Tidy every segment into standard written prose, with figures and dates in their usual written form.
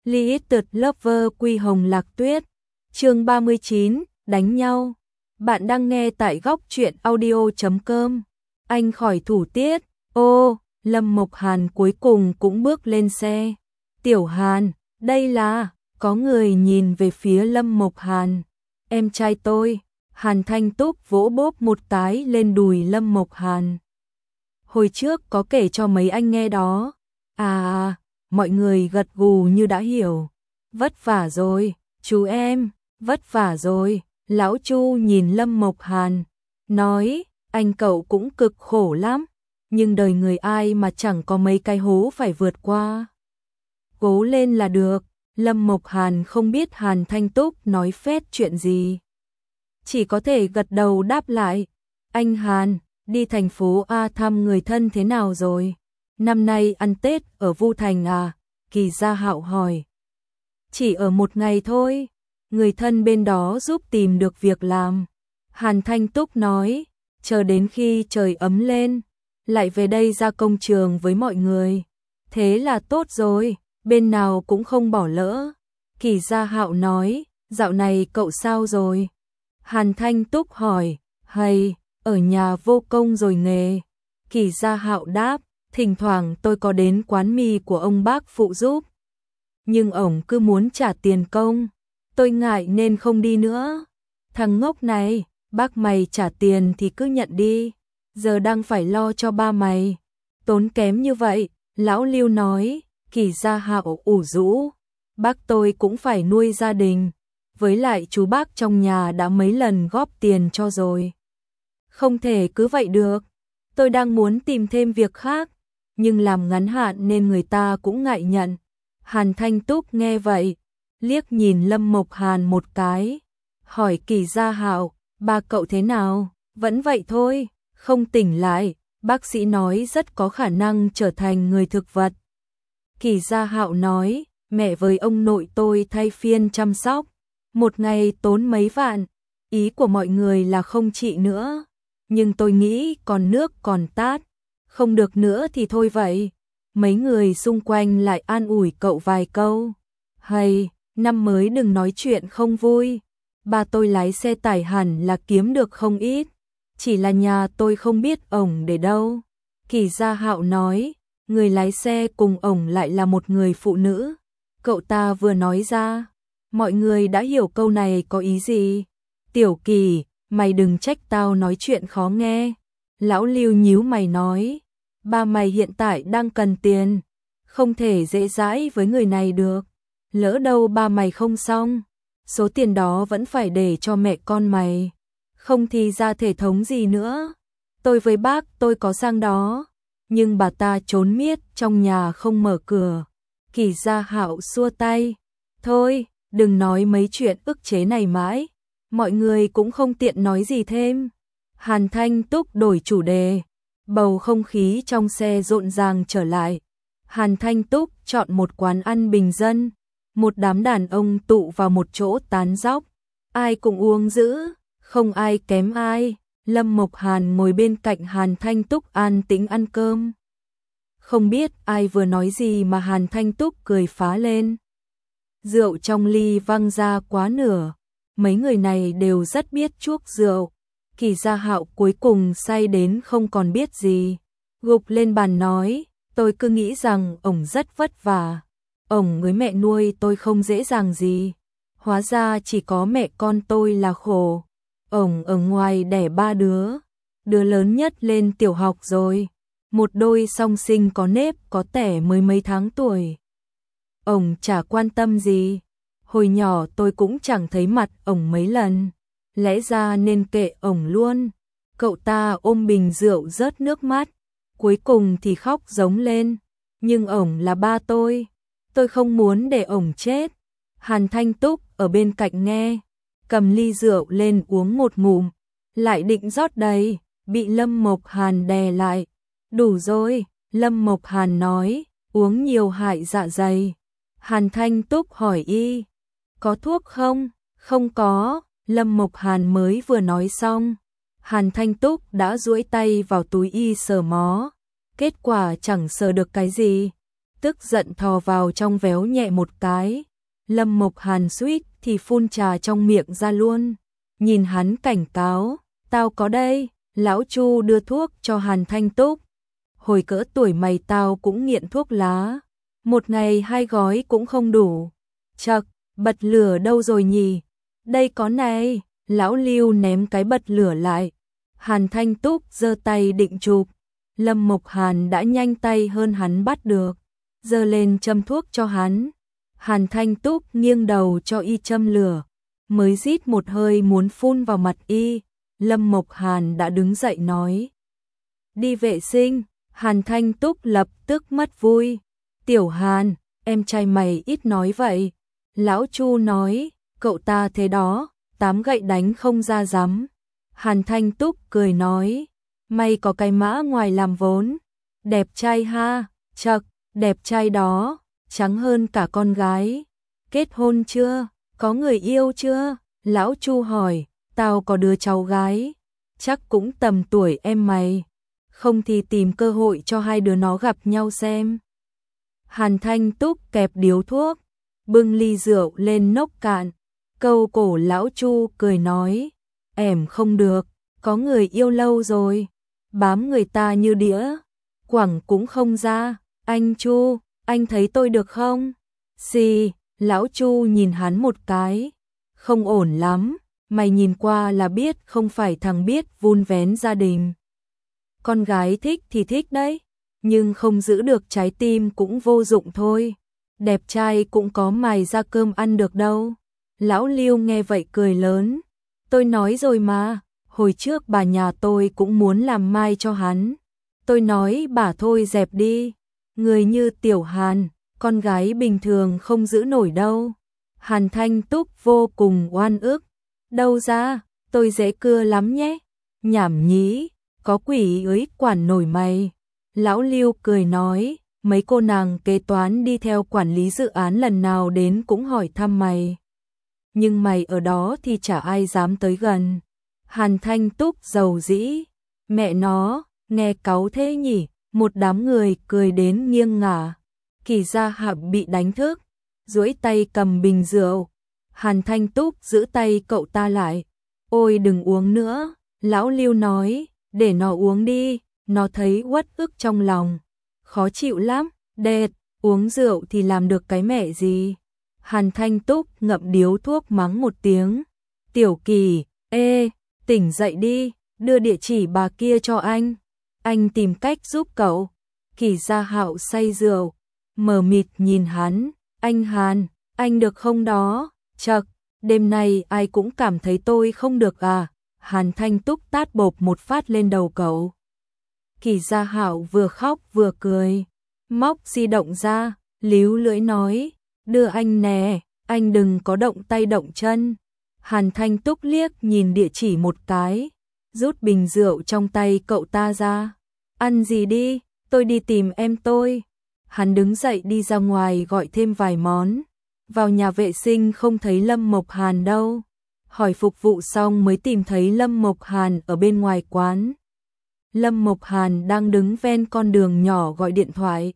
Limited Lover Quy Hồng Lạc Tuyết. Chương 39, đánh nhau. Bạn đang nghe tại góc truyện audio.com. Anh khỏi thủ tiết. Ô, Lâm Mộc Hàn cuối cùng cũng bước lên xe. Tiểu Hàn, đây là... Có người nhìn về phía Lâm Mộc Hàn. Em trai tôi. Hàn Thanh Túc vỗ bốp một cái lên đùi Lâm Mộc Hàn. Hồi trước có kể cho mấy anh nghe đó. À, mọi người gật gù như đã hiểu. Vất vả rồi, chú em, vất vả rồi. Lão Chu nhìn Lâm Mộc Hàn, nói, anh cậu cũng cực khổ lắm, nhưng đời người ai mà chẳng có mấy cái hố phải vượt qua. Cố lên là được. Lâm Mộc Hàn không biết Hàn Thanh Túc nói phét chuyện gì. Chỉ có thể gật đầu đáp lại. Anh Hàn, đi thành phố A thăm người thân thế nào rồi? Năm nay ăn Tết ở Vu Thành à? Kỳ Gia Hạo hỏi. Chỉ ở một ngày thôi. Người thân bên đó giúp tìm được việc làm. Hàn Thanh Túc nói, chờ đến khi trời ấm lên, lại về đây ra công trường với mọi người. Thế là tốt rồi, bên nào cũng không bỏ lỡ. Kỳ Gia Hạo nói, dạo này cậu sao rồi? Hàn Thanh Túc hỏi, hay, ở nhà vô công rồi nghề. Kỳ Gia Hạo đáp, thỉnh thoảng tôi có đến quán mì của ông bác phụ giúp. Nhưng ổng cứ muốn trả tiền công. Tôi ngại nên không đi nữa. Thằng ngốc này, bác mày trả tiền thì cứ nhận đi. Giờ đang phải lo cho ba mày. Tốn kém như vậy, lão Lưu nói. Kỳ Gia Hạo ủ rũ. Bác tôi cũng phải nuôi gia đình. Với lại chú bác trong nhà đã mấy lần góp tiền cho rồi. Không thể cứ vậy được. Tôi đang muốn tìm thêm việc khác. Nhưng làm ngắn hạn nên người ta cũng ngại nhận. Hàn Thanh Túc nghe vậy, liếc nhìn Lâm Mộc Hàn một cái, hỏi Kỳ Gia Hạo, ba cậu thế nào? Vẫn vậy thôi, không tỉnh lại, bác sĩ nói rất có khả năng trở thành người thực vật. Kỳ Gia Hạo nói, mẹ với ông nội tôi thay phiên chăm sóc, một ngày tốn mấy vạn, ý của mọi người là không trị nữa, nhưng tôi nghĩ còn nước còn tát, không được nữa thì thôi vậy. Mấy người xung quanh lại an ủi cậu vài câu. Hay, năm mới đừng nói chuyện không vui. Ba tôi lái xe tải hẳn là kiếm được không ít. Chỉ là nhà tôi không biết ổng để đâu. Kỳ Gia Hạo nói, người lái xe cùng ổng lại là một người phụ nữ. Cậu ta vừa nói ra. Mọi người đã hiểu câu này có ý gì. Tiểu Kỳ, mày đừng trách tao nói chuyện khó nghe. Lão Lưu nhíu mày nói. Ba mày hiện tại đang cần tiền, không thể dễ dãi với người này được. Lỡ đâu ba mày không xong, số tiền đó vẫn phải để cho mẹ con mày, không thì ra thể thống gì nữa. Tôi với bác tôi có sang đó, nhưng bà ta trốn miết trong nhà không mở cửa. Kỳ Gia Hạo xua tay, thôi, đừng nói mấy chuyện ức chế này mãi, mọi người cũng không tiện nói gì thêm. Hàn Thanh Túc đổi chủ đề. Bầu không khí trong xe rộn ràng trở lại. Hàn Thanh Túc chọn một quán ăn bình dân. Một đám đàn ông tụ vào một chỗ tán dóc. Ai cũng uống dữ, không ai kém ai. Lâm Mộc Hàn ngồi bên cạnh Hàn Thanh Túc an tĩnh ăn cơm. Không biết ai vừa nói gì mà Hàn Thanh Túc cười phá lên. Rượu trong ly văng ra quá nửa. Mấy người này đều rất biết chuốc rượu. Kỳ Gia Hạo cuối cùng say đến không còn biết gì, gục lên bàn nói, tôi cứ nghĩ rằng ổng rất vất vả, ổng với mẹ nuôi tôi không dễ dàng gì, hóa ra chỉ có mẹ con tôi là khổ, ổng ở ngoài đẻ 3 đứa, đứa lớn nhất lên tiểu học rồi, một đôi song sinh có nếp có tẻ mới mấy tháng tuổi. Ổng chả quan tâm gì, hồi nhỏ tôi cũng chẳng thấy mặt ổng mấy lần. Lẽ ra nên kệ ổng luôn. Cậu ta ôm bình rượu rớt nước mắt. Cuối cùng thì khóc giống lên. Nhưng ổng là ba tôi không muốn để ổng chết. Hàn Thanh Túc ở bên cạnh nghe. Cầm ly rượu lên uống một ngụm. Lại định rót đầy. Bị Lâm Mộc Hàn đè lại. Đủ rồi, Lâm Mộc Hàn nói. Uống nhiều hại dạ dày. Hàn Thanh Túc hỏi y. Có thuốc không? Không có. Lâm Mộc Hàn mới vừa nói xong, Hàn Thanh Túc đã duỗi tay vào túi y sờ mó, kết quả chẳng sờ được cái gì. tức giận thò vào trong véo nhẹ một cái. Lâm Mộc Hàn suýt thì phun trà trong miệng ra luôn. Nhìn hắn cảnh cáo, tao có đây. Lão Chu đưa thuốc cho Hàn Thanh Túc. Hồi cỡ tuổi mày tao cũng nghiện thuốc lá. Một ngày 2 gói cũng không đủ. Chậc, bật lửa đâu rồi nhỉ? Đây có này. Lão Lưu ném cái bật lửa lại. Hàn Thanh Túc giơ tay định chụp. Lâm Mộc Hàn đã nhanh tay hơn hắn bắt được. Giơ lên châm thuốc cho hắn. Hàn Thanh Túc nghiêng đầu cho y châm lửa. Mới rít một hơi muốn phun vào mặt y. Lâm Mộc Hàn đã đứng dậy nói. Đi vệ sinh. Hàn Thanh Túc lập tức mất vui. Tiểu Hàn, em trai mày ít nói vậy. Lão Chu nói, cậu ta thế đó, 8 gậy đánh không ra rắm. Hàn Thanh Túc cười nói, mày có cái mã ngoài làm vốn. Đẹp trai ha, chậc, đẹp trai đó, trắng hơn cả con gái. Kết hôn chưa? Có người yêu chưa? Lão Chu hỏi, tao có đứa cháu gái, chắc cũng tầm tuổi em mày. Không thì tìm cơ hội cho hai đứa nó gặp nhau xem. Hàn Thanh Túc kẹp điếu thuốc, bưng ly rượu lên nốc cạn. Câu cổ lão Chu cười nói, em không được, có người yêu lâu rồi, bám người ta như đĩa, quẳng cũng không ra. Anh Chu, anh thấy tôi được không? Xì, lão Chu nhìn hắn một cái, không ổn lắm, mày nhìn qua là biết không phải thằng biết vun vén gia đình. Con gái thích thì thích đấy, nhưng không giữ được trái tim cũng vô dụng thôi. Đẹp trai cũng có mài ra cơm ăn được đâu. Lão Lưu nghe vậy cười lớn. Tôi nói rồi mà, hồi trước bà nhà tôi cũng muốn làm mai cho hắn. Tôi nói bà thôi dẹp đi. Người như Tiểu Hàn, con gái bình thường không giữ nổi đâu. Hàn Thanh Túc vô cùng oan ức. Đâu ra, tôi dễ cưa lắm nhé. Nhảm nhí, có quỷ ấy quản nổi mày. Lão Lưu cười nói, mấy cô nàng kế toán đi theo quản lý dự án lần nào đến cũng hỏi thăm mày. Nhưng mày ở đó thì chả ai dám tới gần. Hàn Thanh Túc dầu dĩ, mẹ nó, nghe cáu thế nhỉ, một đám người cười đến nghiêng ngả. Kỳ Gia Hạp bị đánh thức, duỗi tay cầm bình rượu. Hàn Thanh Túc giữ tay cậu ta lại. Ôi đừng uống nữa, lão Lưu nói, để nó uống đi, nó thấy uất ức trong lòng. Khó chịu lắm, đệt, uống rượu thì làm được cái mẹ gì. Hàn Thanh Túc ngậm điếu thuốc mắng một tiếng. Tiểu Kỳ, ê, tỉnh dậy đi, đưa địa chỉ bà kia cho anh tìm cách giúp cậu. Kỳ Gia Hạo say rượu, mờ mịt nhìn hắn. Anh Hàn, anh được không đó? Chậc, đêm nay ai cũng cảm thấy tôi không được à? Hàn Thanh Túc tát bộp một phát lên đầu cậu. Kỳ Gia Hạo vừa khóc vừa cười, móc di động ra, líu lưỡi nói, đưa anh nè, anh đừng có động tay động chân. Hàn Thanh Túc liếc nhìn địa chỉ một cái, rút bình rượu trong tay cậu ta ra. Ăn gì đi, tôi đi tìm em tôi. Hắn đứng dậy đi ra ngoài gọi thêm vài món. Vào nhà vệ sinh không thấy Lâm Mộc Hàn đâu. Hỏi phục vụ xong mới tìm thấy Lâm Mộc Hàn ở bên ngoài quán. Lâm Mộc Hàn đang đứng ven con đường nhỏ gọi điện thoại.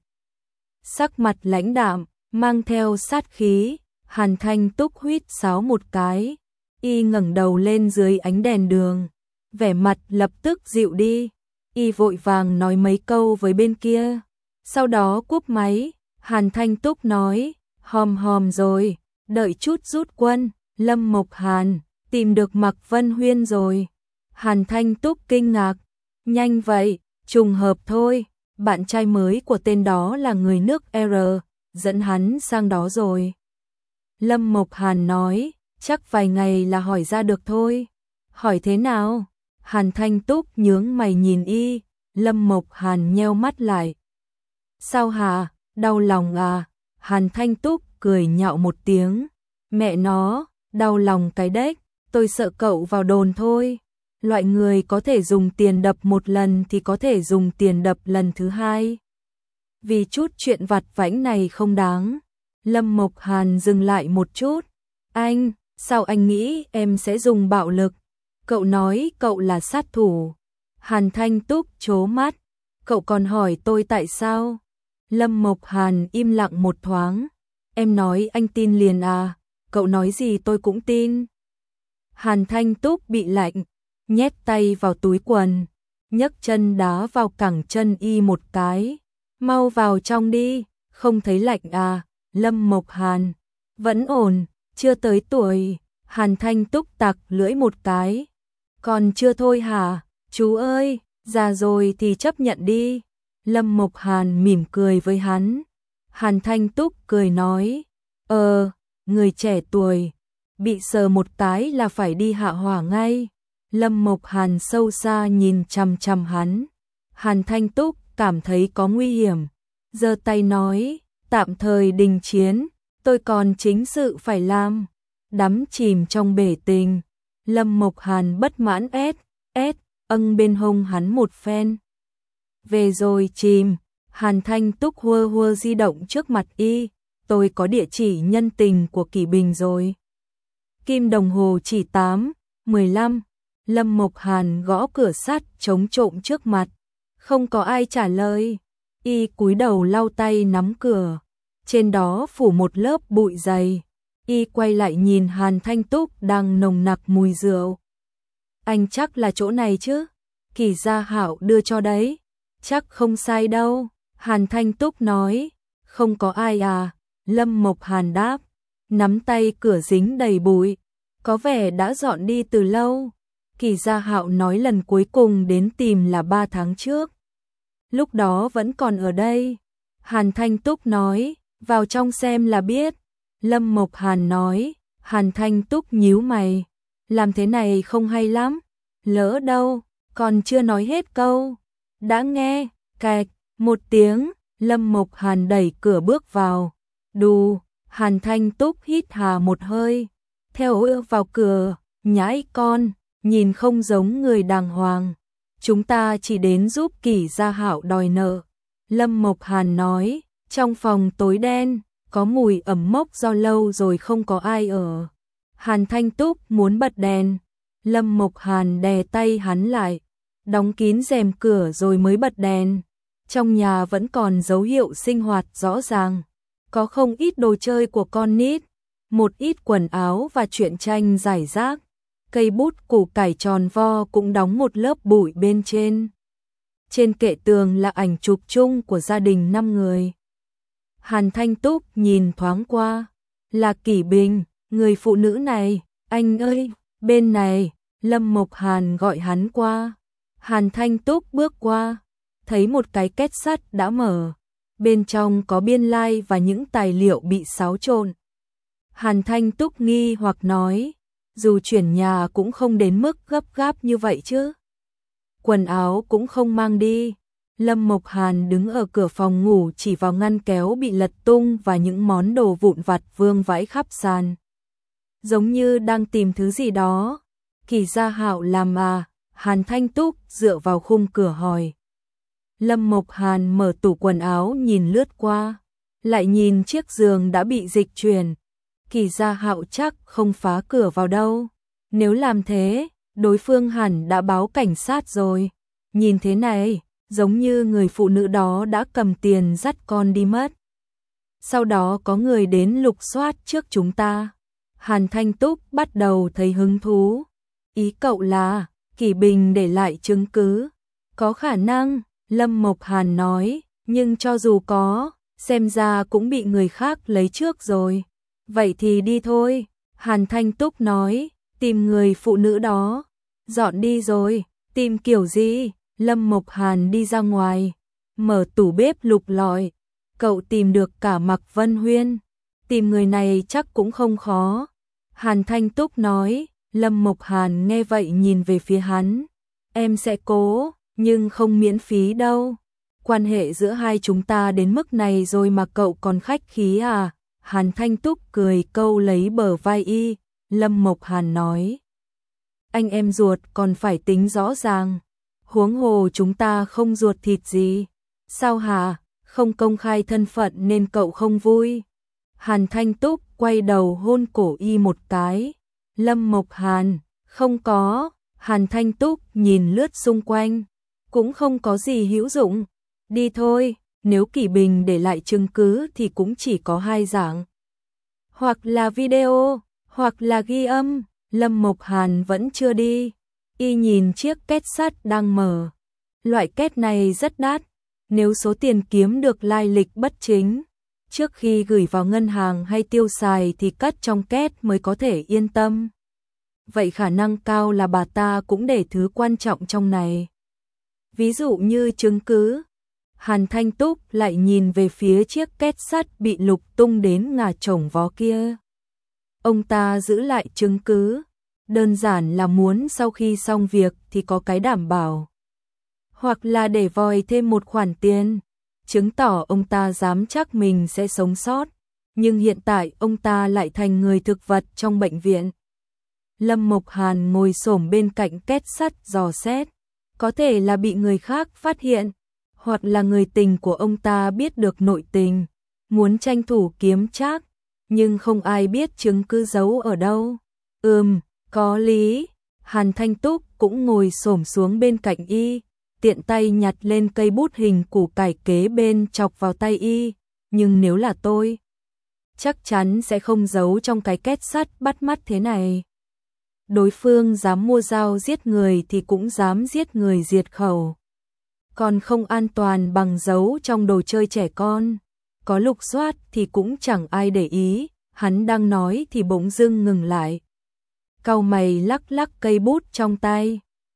Sắc mặt lãnh đạm, mang theo sát khí. Hàn Thanh Túc huýt sáo một cái. Y ngẩng đầu lên dưới ánh đèn đường. Vẻ mặt lập tức dịu đi. Y vội vàng nói mấy câu với bên kia. Sau đó cúp máy. Hàn Thanh Túc nói, hòm rồi, đợi chút rút quân. Lâm Mộc Hàn, tìm được Mạc Vân Huyên rồi. Hàn Thanh Túc kinh ngạc. Nhanh vậy, trùng hợp thôi. Bạn trai mới của tên đó là người nước R, dẫn hắn sang đó rồi. Lâm Mộc Hàn nói, chắc vài ngày là hỏi ra được thôi. Hỏi thế nào? Hàn Thanh Túc nhướng mày nhìn y. Lâm Mộc Hàn nheo mắt lại. Sao hả? Đau lòng à? Hàn Thanh Túc cười nhạo một tiếng. Mẹ nó, đau lòng cái đếch, tôi sợ cậu vào đồn thôi. Loại người có thể dùng tiền đập một lần thì có thể dùng tiền đập lần thứ hai. Vì chút chuyện vặt vãnh này không đáng. Lâm Mộc Hàn dừng lại một chút. Anh, sao anh nghĩ em sẽ dùng bạo lực? Cậu nói cậu là sát thủ. Hàn Thanh Túc trố mắt. Cậu còn hỏi tôi tại sao? Lâm Mộc Hàn im lặng một thoáng. Em nói anh tin liền à, cậu nói gì tôi cũng tin. Hàn Thanh Túc bị lạnh, nhét tay vào túi quần, nhấc chân đá vào cẳng chân y một cái. Mau vào trong đi, không thấy lạnh à, Lâm Mộc Hàn. Vẫn ổn, chưa tới tuổi. Hàn Thanh Túc tặc lưỡi một cái. Còn chưa thôi hả, chú ơi, già rồi thì chấp nhận đi. Lâm Mộc Hàn mỉm cười với hắn. Hàn Thanh Túc cười nói, người trẻ tuổi, bị sờ một cái là phải đi hạ hỏa ngay. Lâm Mộc Hàn sâu xa nhìn chằm chằm hắn. Hàn Thanh Túc cảm thấy có nguy hiểm, giơ tay nói, tạm thời đình chiến, tôi còn chính sự phải làm. Đắm chìm trong bể tình, Lâm Mộc Hàn bất mãn bên hông hắn một phen. Về rồi chìm. Hàn Thanh Túc hua hua di động trước mặt y, tôi có địa chỉ nhân tình của Kỷ Bình rồi. Kim đồng hồ chỉ 8:15. Lâm Mộc Hàn gõ cửa sắt chống trộm trước mặt, không có ai trả lời. Y cúi đầu lau tay nắm cửa, trên đó phủ một lớp bụi dày. Y quay lại nhìn Hàn Thanh Túc đang nồng nặc mùi rượu. Anh chắc là chỗ này chứ? Kỷ Gia Hạo đưa cho đấy. Chắc không sai đâu. Hàn Thanh Túc nói. Không có ai à? Lâm Mộc Hàn đáp. Nắm tay cửa dính đầy bụi. Có vẻ đã dọn đi từ lâu. Kỷ Gia Hạo nói lần cuối cùng đến tìm là 3 tháng trước. Lúc đó vẫn còn ở đây. Hàn Thanh Túc nói. Vào trong xem là biết. Lâm Mộc Hàn nói. Hàn Thanh Túc nhíu mày. Làm thế này không hay lắm. Lỡ đâu, còn chưa nói hết câu. Đã nghe, cạch, một tiếng, Lâm Mộc Hàn đẩy cửa bước vào. Đù, Hàn Thanh Túc hít hà một hơi. Theo vào cửa, nhãi con, nhìn không giống người đàng hoàng. Chúng ta chỉ đến giúp Kỷ Gia Hạo đòi nợ. Lâm Mộc Hàn nói, trong phòng tối đen, có mùi ẩm mốc do lâu rồi không có ai ở. Hàn Thanh Túc muốn bật đèn. Lâm Mộc Hàn đè tay hắn lại, đóng kín rèm cửa rồi mới bật đèn. Trong nhà vẫn còn dấu hiệu sinh hoạt rõ ràng. Có không ít đồ chơi của con nít, một ít quần áo và truyện tranh rải rác. Cây bút củ cải tròn vo cũng đóng một lớp bụi bên trên. Trên kệ tường là ảnh chụp chung của gia đình 5 người. Hàn Thanh Túc nhìn thoáng qua. Là Kỷ Bình, người phụ nữ này. Anh ơi, bên này. Lâm Mộc Hàn gọi hắn qua. Hàn Thanh Túc bước qua, thấy một cái két sắt đã mở. Bên trong có biên lai like và những tài liệu bị xáo trộn. Hàn Thanh Túc nghi hoặc nói, dù chuyển nhà cũng không đến mức gấp gáp như vậy chứ. Quần áo cũng không mang đi. Lâm Mộc Hàn đứng ở cửa phòng ngủ chỉ vào ngăn kéo bị lật tung và những món đồ vụn vặt vương vãi khắp sàn. Giống như đang tìm thứ gì đó. Kỷ Gia Hạo làm à? Hàn Thanh Túc dựa vào khung cửa hỏi. Lâm Mộc Hàn mở tủ quần áo nhìn lướt qua, lại nhìn chiếc giường đã bị dịch chuyển. Kỷ Gia Hạo chắc không phá cửa vào đâu. Nếu làm thế, đối phương hẳn đã báo cảnh sát rồi. Nhìn thế này, giống như người phụ nữ đó đã cầm tiền dắt con đi mất. Sau đó có người đến lục soát trước chúng ta. Hàn Thanh Túc bắt đầu thấy hứng thú. Ý cậu là, Kỷ Bình để lại chứng cứ. Có khả năng, Lâm Mộc Hàn nói, nhưng cho dù có, xem ra cũng bị người khác lấy trước rồi. Vậy thì đi thôi. Hàn Thanh Túc nói, tìm người phụ nữ đó. Dọn đi rồi, tìm kiểu gì? Lâm Mộc Hàn đi ra ngoài, mở tủ bếp lục lọi. Cậu tìm được cả Mạc Vân Huyên. Tìm người này chắc cũng không khó. Hàn Thanh Túc nói. Lâm Mộc Hàn nghe vậy nhìn về phía hắn. Em sẽ cố, nhưng không miễn phí đâu. Quan hệ giữa hai chúng ta đến mức này rồi mà cậu còn khách khí à? Hàn Thanh Túc cười câu lấy bờ vai y. Lâm Mộc Hàn nói. Anh em ruột còn phải tính rõ ràng. Huống hồ chúng ta không ruột thịt gì. Sao hả? Không công khai thân phận nên cậu không vui. Hàn Thanh Túc quay đầu hôn cổ y một cái. Lâm Mộc Hàn, không có. Hàn Thanh Túc nhìn lướt xung quanh, cũng không có gì hữu dụng. Đi thôi. Nếu Kỷ Bình để lại chứng cứ thì cũng chỉ có hai dạng. Hoặc là video, hoặc là ghi âm. Lâm Mộc Hàn vẫn chưa đi. Y nhìn chiếc két sắt đang mở. Loại két này rất đắt. Nếu số tiền kiếm được lai lịch bất chính, trước khi gửi vào ngân hàng hay tiêu xài thì cất trong két mới có thể yên tâm. Vậy khả năng cao là bà ta cũng để thứ quan trọng trong này. Ví dụ như chứng cứ. Hàn Thanh Túc lại nhìn về phía chiếc két sắt bị lục tung đến ngả chổng vó kia. Ông ta giữ lại chứng cứ, đơn giản là muốn sau khi xong việc thì có cái đảm bảo. Hoặc là để vòi thêm một khoản tiền, chứng tỏ ông ta dám chắc mình sẽ sống sót. Nhưng hiện tại ông ta lại thành người thực vật trong bệnh viện. Lâm Mộc Hàn ngồi xổm bên cạnh két sắt dò xét. Có thể là bị người khác phát hiện, hoặc là người tình của ông ta biết được nội tình, muốn tranh thủ kiếm trác, nhưng không ai biết chứng cứ giấu ở đâu. Có lý. Hàn Thanh Túc cũng ngồi xổm xuống bên cạnh y, tiện tay nhặt lên cây bút hình củ cải kế bên chọc vào tay y. Nhưng nếu là tôi, chắc chắn sẽ không giấu trong cái két sắt bắt mắt thế này. Đối phương dám mua dao giết người thì cũng dám giết người diệt khẩu. Còn không an toàn bằng giấu trong đồ chơi trẻ con. Có lục soát thì cũng chẳng ai để ý. Hắn đang nói thì bỗng dưng ngừng lại. Cau mày lắc lắc cây bút trong tay.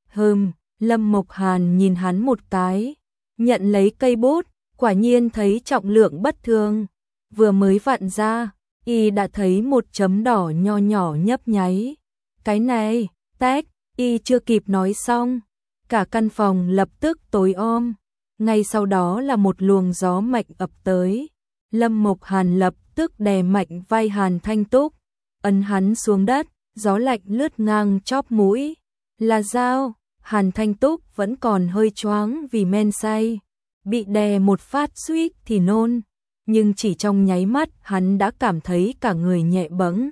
Lâm Mộc Hàn nhìn hắn một cái, nhận lấy cây bút, quả nhiên thấy trọng lượng bất thường. Vừa mới vặn ra, y đã thấy một chấm đỏ nho nhỏ nhấp nháy. Cái này, tách, y chưa kịp nói xong, cả căn phòng lập tức tối om. Ngay sau đó là một luồng gió mạnh ập tới. Lâm Mộc Hàn lập tức đè mạnh vai Hàn Thanh Túc, ấn hắn xuống đất, gió lạnh lướt ngang chóp mũi. Là dao. Hàn Thanh Túc vẫn còn hơi choáng vì men say, bị đè một phát suýt thì nôn, nhưng chỉ trong nháy mắt hắn đã cảm thấy cả người nhẹ bẫng.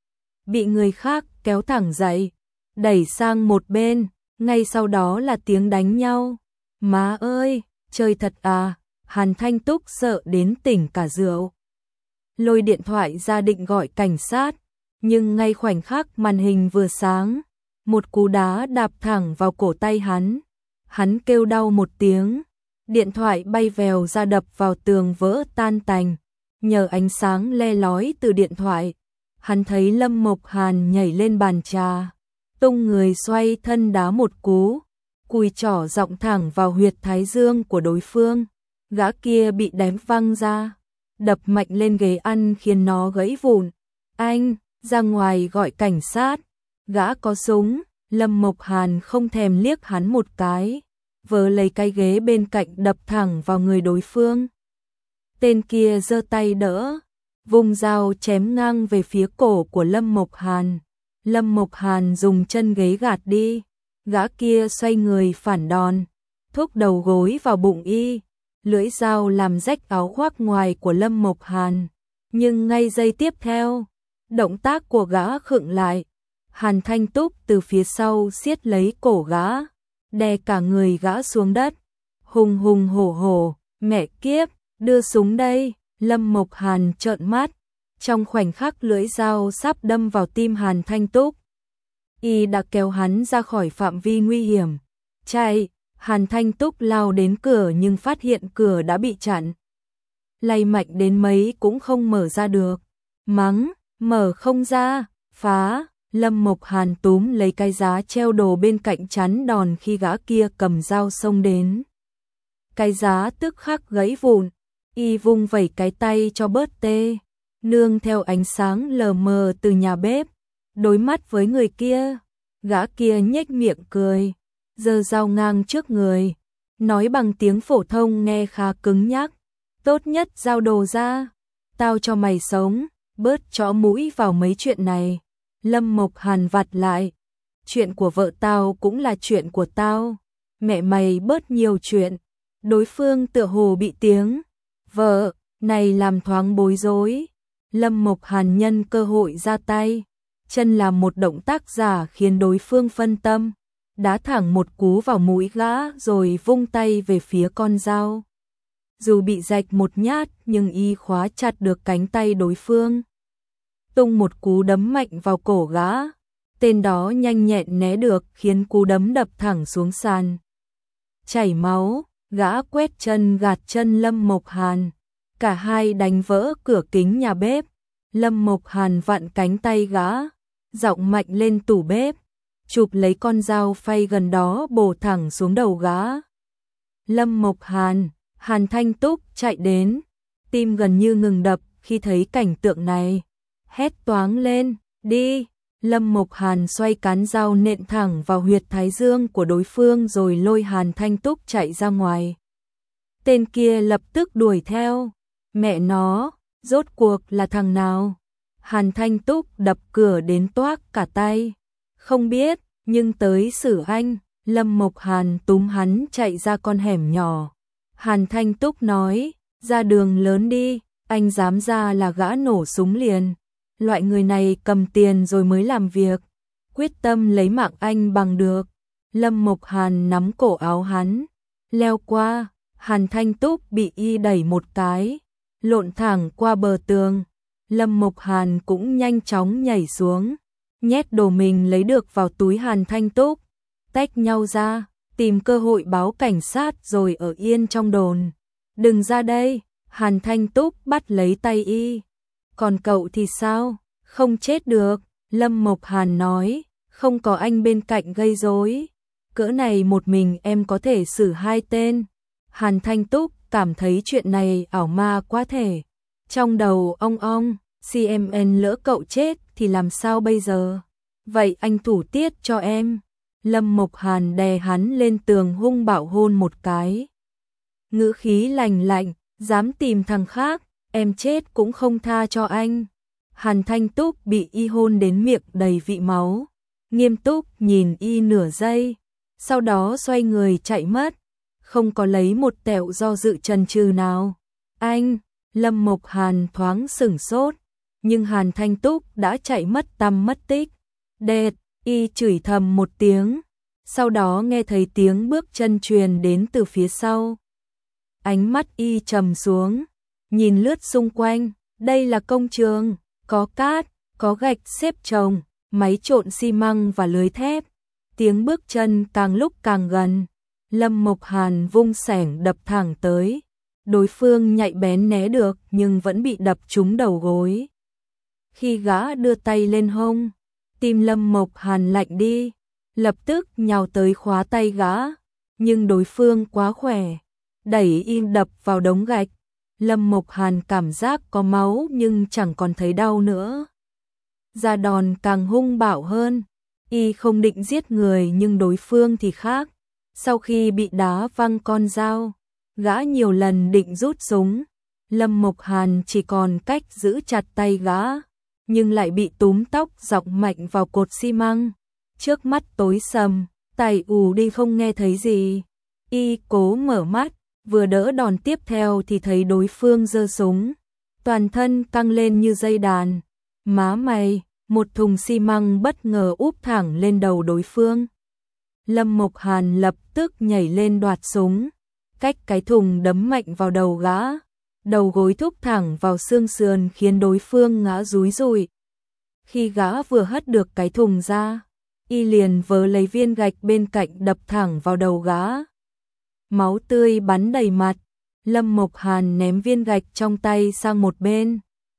Bị người khác kéo thẳng dậy, đẩy sang một bên, ngay sau đó là tiếng đánh nhau. Má ơi, chơi thật à? Hàn Thanh Túc sợ đến tỉnh cả rượu. Lôi điện thoại ra định gọi cảnh sát, nhưng ngay khoảnh khắc màn hình vừa sáng, một cú đá đạp thẳng vào cổ tay hắn. Hắn kêu đau một tiếng, điện thoại bay vèo ra đập vào tường vỡ tan tành. Nhờ ánh sáng le lói từ điện thoại, hắn thấy Lâm Mộc Hàn nhảy lên bàn trà, tung người xoay thân đá một cú, cùi trỏ giọng thẳng vào huyệt thái dương của đối phương. Gã kia bị đém văng ra, đập mạnh lên ghế ăn khiến nó gãy vụn. Anh, ra ngoài gọi cảnh sát. Gã có súng. Lâm Mộc Hàn không thèm liếc hắn một cái, vớ lấy cái ghế bên cạnh đập thẳng vào người đối phương. Tên kia giơ tay đỡ, vùng dao chém ngang về phía cổ của Lâm Mộc Hàn. Lâm Mộc Hàn dùng chân ghế gạt đi, gã kia xoay người phản đòn, thúc đầu gối vào bụng y, lưỡi dao làm rách áo khoác ngoài của Lâm Mộc Hàn. Nhưng ngay giây tiếp theo, động tác của gã khựng lại. Hàn Thanh Túc từ phía sau siết lấy cổ gã, đè cả người gã xuống đất. Hùng hùng hổ hổ, mẹ kiếp, đưa súng đây. Lâm Mộc Hàn trợn mắt, trong khoảnh khắc lưỡi dao sắp đâm vào tim Hàn Thanh Túc, y đã kéo hắn ra khỏi phạm vi nguy hiểm. Chạy. Hàn Thanh Túc lao đến cửa nhưng phát hiện cửa đã bị chặn. Lay mạnh đến mấy cũng không mở ra được. Mắng, mở không ra, phá. Lâm Mộc Hàn túm lấy cái giá treo đồ bên cạnh chắn đòn khi gã kia cầm dao xông đến. Cái giá tức khắc gãy vụn, y vung vẩy cái tay cho bớt tê. Nương theo ánh sáng lờ mờ từ nhà bếp, đối mắt với người kia, gã kia nhếch miệng cười, giơ dao ngang trước người, nói bằng tiếng phổ thông nghe khá cứng nhắc. Tốt nhất giao đồ ra, tao cho mày sống, bớt chõ mũi vào mấy chuyện này. Lâm Mộc Hàn vặt lại, chuyện của vợ tao cũng là chuyện của tao, mẹ mày bớt nhiều chuyện. Đối phương tựa hồ bị tiếng vợ này làm thoáng bối rối. Lâm Mộc Hàn nhân cơ hội ra tay, chân làm một động tác giả khiến đối phương phân tâm, đá thẳng một cú vào mũi gã rồi vung tay về phía con dao. dù bị rạch một nhát nhưng y khóa chặt được cánh tay đối phương. Tung một cú đấm mạnh vào cổ gã, tên đó nhanh nhẹn né được khiến cú đấm đập thẳng xuống sàn. Chảy máu, gã quét chân gạt chân Lâm Mộc Hàn, cả hai đánh vỡ cửa kính nhà bếp. Lâm Mộc Hàn vặn cánh tay gã, giọng mạnh lên tủ bếp, chụp lấy con dao phay gần đó bổ thẳng xuống đầu gã. Lâm Mộc Hàn, Hàn Thanh Túc chạy đến, tim gần như ngừng đập khi thấy cảnh tượng này. Hét toáng lên, đi! Lâm Mộc Hàn xoay cán dao nện thẳng vào huyệt thái dương của đối phương rồi lôi Hàn Thanh Túc chạy ra ngoài. Tên kia lập tức đuổi theo. Mẹ nó, rốt cuộc là thằng nào? Hàn Thanh Túc đập cửa đến toác cả tay. Không biết, nhưng tới xử anh. Lâm Mộc Hàn túm hắn chạy ra con hẻm nhỏ. Hàn Thanh Túc nói, ra đường lớn đi, anh dám ra là gã nổ súng liền. Loại người này cầm tiền rồi mới làm việc, quyết tâm lấy mạng anh bằng được. Lâm Mộc Hàn nắm cổ áo hắn, leo qua. Hàn Thanh Túc bị y đẩy một cái, lộn thẳng qua bờ tường. Lâm Mộc Hàn cũng nhanh chóng nhảy xuống, nhét đồ mình lấy được vào túi Hàn Thanh Túc, tách nhau ra, tìm cơ hội báo cảnh sát rồi ở yên trong đồn. Đừng ra đây, Hàn Thanh Túc bắt lấy tay y. Còn cậu thì sao? Không chết được, Lâm Mộc Hàn nói, không có anh bên cạnh gây rối. Cỡ này một mình em có thể xử 2 tên. Hàn Thanh Túc cảm thấy chuyện này ảo ma quá thể. Trong đầu ong, CMN lỡ cậu chết thì làm sao bây giờ? Vậy anh thủ tiết cho em. Lâm Mộc Hàn đè hắn lên tường hung bạo hôn một cái. Ngữ khí lạnh lạnh, dám tìm thằng khác, em chết cũng không tha cho anh. Hàn Thanh Túc bị y hôn đến miệng đầy vị máu, nghiêm túc nhìn y nửa giây, sau đó xoay người chạy mất, không có lấy một tẹo do dự chần chừ nào. Anh, Lâm Mộc Hàn thoáng sửng sốt, nhưng Hàn Thanh Túc đã chạy mất tăm mất tích. Đệt, y chửi thầm một tiếng, sau đó nghe thấy tiếng bước chân truyền đến từ phía sau. Ánh mắt y trầm xuống, nhìn lướt xung quanh, đây là công trường, có cát, có gạch xếp chồng, máy trộn xi măng và lưới thép. Tiếng bước chân càng lúc càng gần, Lâm Mộc Hàn vung xẻng đập thẳng tới. Đối phương nhạy bén né được nhưng vẫn bị đập trúng đầu gối. Khi gã đưa tay lên hông, tim Lâm Mộc Hàn lạnh đi, lập tức nhào tới khóa tay gã, nhưng đối phương quá khỏe, đẩy im đập vào đống gạch. Lâm Mộc Hàn cảm giác có máu nhưng chẳng còn thấy đau nữa. Ra đòn càng hung bạo hơn, y không định giết người nhưng đối phương thì khác. Sau khi bị đá văng con dao, gã nhiều lần định rút súng. Lâm Mộc Hàn chỉ còn cách giữ chặt tay gã, nhưng lại bị túm tóc dọc mạnh vào cột xi măng. Trước mắt tối sầm, tai ù đi không nghe thấy gì. Y cố mở mắt, vừa đỡ đòn tiếp theo thì thấy đối phương giơ súng, toàn thân căng lên như dây đàn. Má mày, một thùng xi măng bất ngờ úp thẳng lên đầu đối phương. Lâm Mộc Hàn lập tức nhảy lên đoạt súng, cách cái thùng đấm mạnh vào đầu gã, đầu gối thúc thẳng vào xương sườn khiến đối phương ngã rúi rụi. Khi gã vừa hất được cái thùng ra, y liền vớ lấy viên gạch bên cạnh đập thẳng vào đầu gã. Máu tươi bắn đầy mặt, Lâm Mộc Hàn ném viên gạch trong tay sang một bên.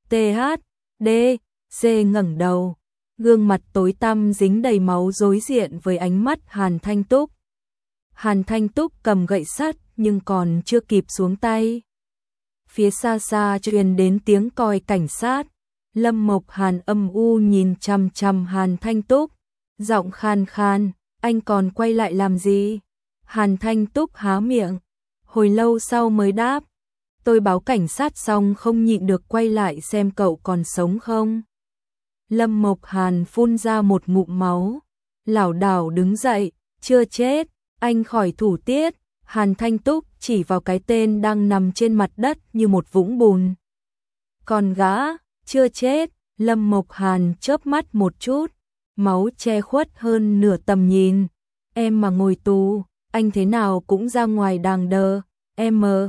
THD, C ngẩng đầu, gương mặt tối tăm dính đầy máu đối diện với ánh mắt Hàn Thanh Túc. Hàn Thanh Túc cầm gậy sắt nhưng còn chưa kịp xuống tay. Phía xa xa truyền đến tiếng còi cảnh sát. Lâm Mộc Hàn âm u nhìn chằm chằm Hàn Thanh Túc, giọng khan khan, anh còn quay lại làm gì? Hàn Thanh Túc há miệng, hồi lâu sau mới đáp, tôi báo cảnh sát xong không nhịn được quay lại xem cậu còn sống không. Lâm Mộc Hàn phun ra một ngụm máu, lảo đảo đứng dậy, chưa chết, anh khỏi thủ tiết. Hàn Thanh Túc chỉ vào cái tên đang nằm trên mặt đất như một vũng bùn. Còn gã, chưa chết. Lâm Mộc Hàn chớp mắt một chút, máu che khuất hơn nửa tầm nhìn. Em mà ngồi tù, anh thế nào cũng ra ngoài đàng đờ.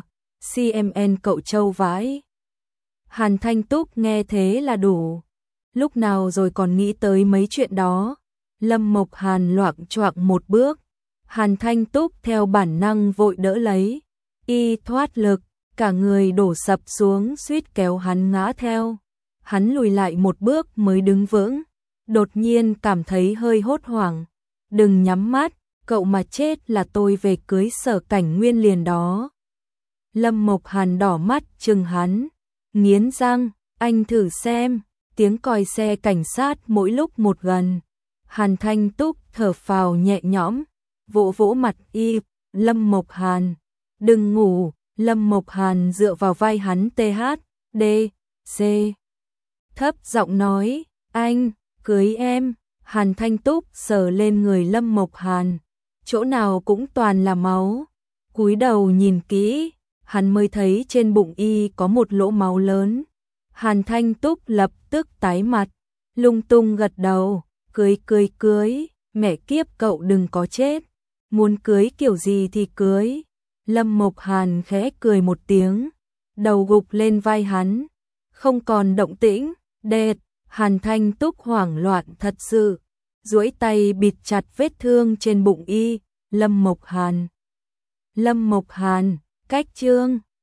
CMN cậu trâu vãi. Hàn Thanh Túc nghe thế là đủ. Lúc nào rồi còn nghĩ tới mấy chuyện đó. Lâm Mộc Hàn loạng choạng một bước. Hàn Thanh Túc theo bản năng vội đỡ lấy. Y thoát lực, cả người đổ sập xuống suýt kéo hắn ngã theo. Hắn lùi lại một bước mới đứng vững. Đột nhiên cảm thấy hơi hốt hoảng. Đừng nhắm mắt, cậu mà chết là tôi về cưới Sở Cảnh Nguyên liền đó. Lâm Mộc Hàn đỏ mắt trừng hắn. Nghiến răng, anh thử xem. Tiếng còi xe cảnh sát mỗi lúc một gần. Hàn Thanh Túc thở phào nhẹ nhõm, vỗ vỗ mặt y. Lâm Mộc Hàn, đừng ngủ. Lâm Mộc Hàn dựa vào vai hắn THD, C. Thấp giọng nói, anh, cưới em. Hàn Thanh Túc sờ lên người Lâm Mộc Hàn, chỗ nào cũng toàn là máu. Cúi đầu nhìn kỹ, hắn mới thấy trên bụng y có một lỗ máu lớn. Hàn Thanh Túc lập tức tái mặt, lung tung gật đầu, cưới, mẹ kiếp cậu đừng có chết, muốn cưới kiểu gì thì cưới. Lâm Mộc Hàn khẽ cười một tiếng, đầu gục lên vai hắn, không còn động tĩnh, đệt. Hàn Thanh Túc hoảng loạn thật sự, duỗi tay bịt chặt vết thương trên bụng y. Lâm Mộc Hàn, cách chương